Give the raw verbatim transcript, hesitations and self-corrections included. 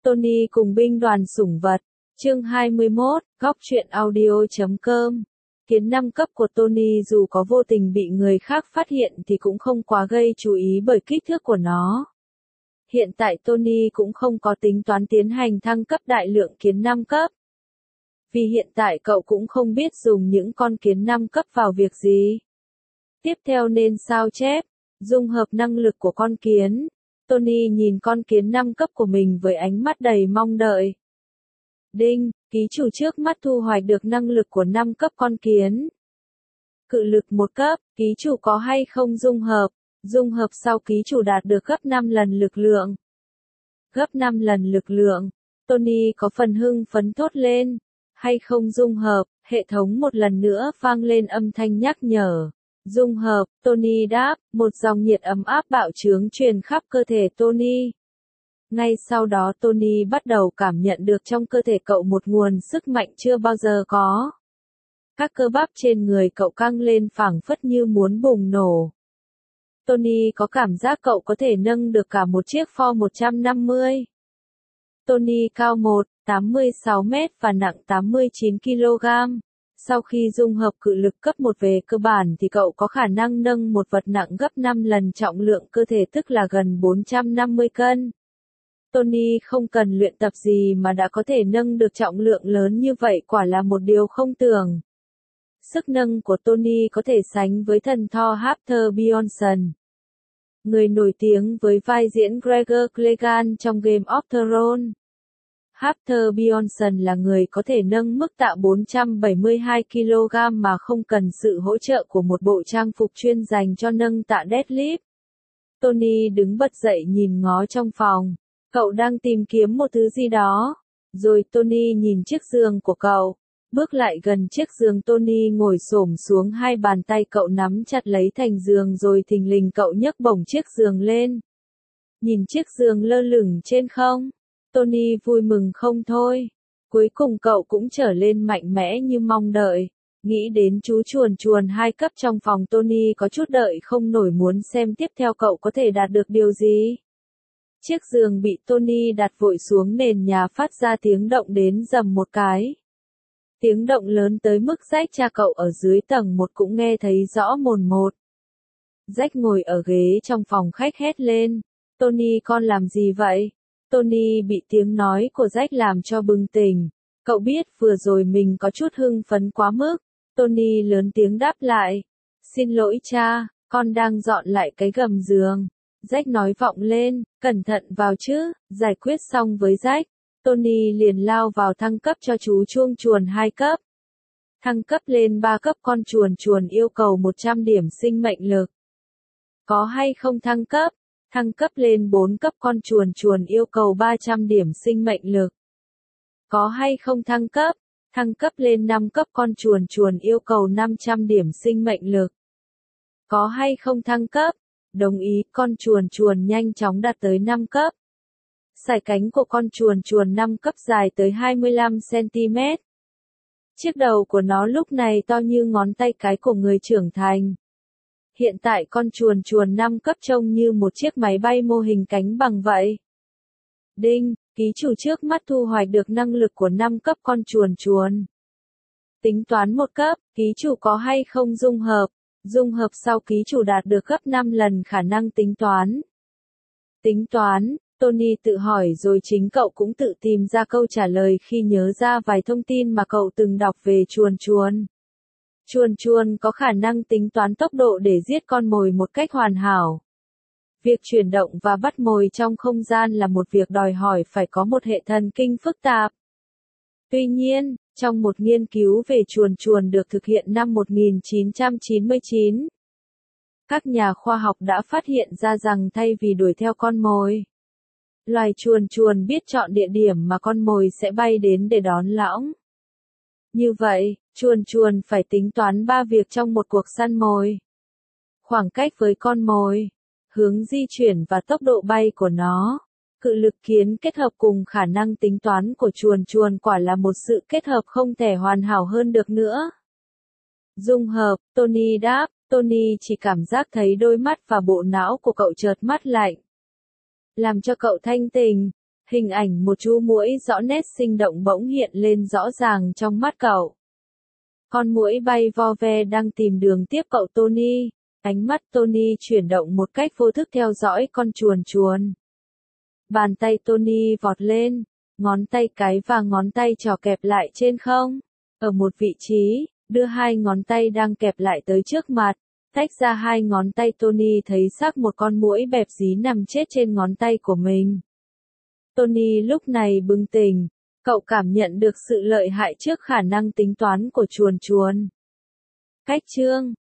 Tony cùng binh đoàn sủng vật. Chương hai mươi mốt, góc truyện audio chấm com. Kiến năm cấp của Tony dù có vô tình bị người khác phát hiện thì cũng không quá gây chú ý bởi kích thước của nó. Hiện tại Tony cũng không có tính toán tiến hành thăng cấp đại lượng kiến năm cấp. Vì hiện tại cậu cũng không biết dùng những con kiến năm cấp vào việc gì. Tiếp theo nên sao chép, dung hợp năng lực của con kiến. Tony nhìn con kiến năm cấp của mình với ánh mắt đầy mong đợi. Đinh, ký chủ trước mắt thu hoạch được năng lực của năm cấp con kiến. Cự lực một cấp, ký chủ có hay không dung hợp. Dung hợp sau ký chủ đạt được gấp năm lần lực lượng. Gấp năm lần lực lượng. Tony có phần hưng phấn thốt lên. Hay không dung hợp, hệ thống một lần nữa vang lên âm thanh nhắc nhở. Dung hợp, Tony đáp, một dòng nhiệt ấm áp bạo chướng truyền khắp cơ thể Tony. Ngay sau đó Tony bắt đầu cảm nhận được trong cơ thể cậu một nguồn sức mạnh chưa bao giờ có. Các cơ bắp trên người cậu căng lên phảng phất như muốn bùng nổ. Tony có cảm giác cậu có thể nâng được cả một chiếc Ford một trăm năm mươi. Tony cao một phẩy tám mươi sáu mét và nặng tám mươi chín ki lô gam. Sau khi dung hợp cự lực cấp một về cơ bản thì cậu có khả năng nâng một vật nặng gấp năm lần trọng lượng cơ thể tức là gần bốn trăm năm mươi cân. Tony không cần luyện tập gì mà đã có thể nâng được trọng lượng lớn như vậy quả là một điều không tưởng. Sức nâng của Tony có thể sánh với thần Thor Arthur Bjornsson. Người nổi tiếng với vai diễn Gregor Clegane trong Game of Thrones. Arthur Bjornsson là người có thể nâng mức tạ bốn trăm bảy mươi hai ki lô gam mà không cần sự hỗ trợ của một bộ trang phục chuyên dành cho nâng tạ deadlift. Tony đứng bật dậy nhìn ngó trong phòng. Cậu đang tìm kiếm một thứ gì đó. Rồi Tony nhìn chiếc giường của cậu. Bước lại gần chiếc giường Tony ngồi xổm xuống hai bàn tay cậu nắm chặt lấy thành giường rồi thình lình cậu nhấc bổng chiếc giường lên. Nhìn chiếc giường lơ lửng trên không. Tony vui mừng không thôi. Cuối cùng cậu cũng trở lên mạnh mẽ như mong đợi. Nghĩ đến chú chuồn chuồn hai cấp trong phòng Tony có chút đợi không nổi muốn xem tiếp theo cậu có thể đạt được điều gì. Chiếc giường bị Tony đặt vội xuống nền nhà phát ra tiếng động đến rầm một cái. Tiếng động lớn tới mức Jack cha cậu ở dưới tầng một cũng nghe thấy rõ mồn một. Jack ngồi ở ghế trong phòng khách hét lên. Tony con làm gì vậy? Tony bị tiếng nói của Jack làm cho bừng tỉnh. Cậu biết vừa rồi mình có chút hưng phấn quá mức. Tony lớn tiếng đáp lại. Xin lỗi cha, con đang dọn lại cái gầm giường. Jack nói vọng lên, cẩn thận vào chứ, giải quyết xong với Jack. Tony liền lao vào thăng cấp cho chú chuông chuồn hai cấp. Thăng cấp lên ba cấp con chuồn chuồn yêu cầu một trăm điểm sinh mệnh lực. Có hay không thăng cấp? Thăng cấp lên bốn cấp con chuồn chuồn yêu cầu ba trăm điểm sinh mệnh lực. Có hay không thăng cấp? Thăng cấp lên năm cấp con chuồn chuồn yêu cầu năm trăm điểm sinh mệnh lực. Có hay không thăng cấp? Đồng ý, con chuồn chuồn nhanh chóng đạt tới năm cấp. Sải cánh của con chuồn chuồn năm cấp dài tới hai mươi lăm xăng ti mét. Chiếc đầu của nó lúc này to như ngón tay cái của người trưởng thành. Hiện tại con chuồn chuồn năm cấp trông như một chiếc máy bay mô hình cánh bằng vậy. Đinh, ký chủ trước mắt thu hoạch được năng lực của năm cấp con chuồn chuồn. Tính toán một cấp, ký chủ có hay không dung hợp. Dung hợp sau ký chủ đạt được gấp năm lần khả năng tính toán. Tính toán, Tony tự hỏi rồi chính cậu cũng tự tìm ra câu trả lời khi nhớ ra vài thông tin mà cậu từng đọc về chuồn chuồn. Chuồn chuồn có khả năng tính toán tốc độ để giết con mồi một cách hoàn hảo. Việc chuyển động và bắt mồi trong không gian là một việc đòi hỏi phải có một hệ thần kinh phức tạp. Tuy nhiên, trong một nghiên cứu về chuồn chuồn được thực hiện năm một nghìn chín trăm chín mươi chín, các nhà khoa học đã phát hiện ra rằng thay vì đuổi theo con mồi, loài chuồn chuồn biết chọn địa điểm mà con mồi sẽ bay đến để đón lõng. Như vậy, chuồn chuồn phải tính toán ba việc trong một cuộc săn mồi. Khoảng cách với con mồi, hướng di chuyển và tốc độ bay của nó. Cự lực kiến kết hợp cùng khả năng tính toán của chuồn chuồn quả là một sự kết hợp không thể hoàn hảo hơn được nữa. Dung hợp, Tony đáp, Tony chỉ cảm giác thấy đôi mắt và bộ não của cậu chợt mát lạnh. Làm cho cậu thanh tỉnh, Hình ảnh một chú muỗi rõ nét sinh động bỗng hiện lên rõ ràng trong mắt cậu. Con muỗi bay vo ve đang tìm đường tiếp cậu Tony. Ánh mắt Tony chuyển động một cách vô thức theo dõi con chuồn chuồn. Bàn tay Tony vọt lên, ngón tay cái và ngón tay trỏ kẹp lại trên không. Ở một vị trí, đưa hai ngón tay đang kẹp lại tới trước mặt. Tách ra hai ngón tay Tony thấy xác một con muỗi bẹp dí nằm chết trên ngón tay của mình. Tony lúc này bừng tỉnh, cậu cảm nhận được sự lợi hại trước khả năng tính toán của chuồn chuồn. Cách chương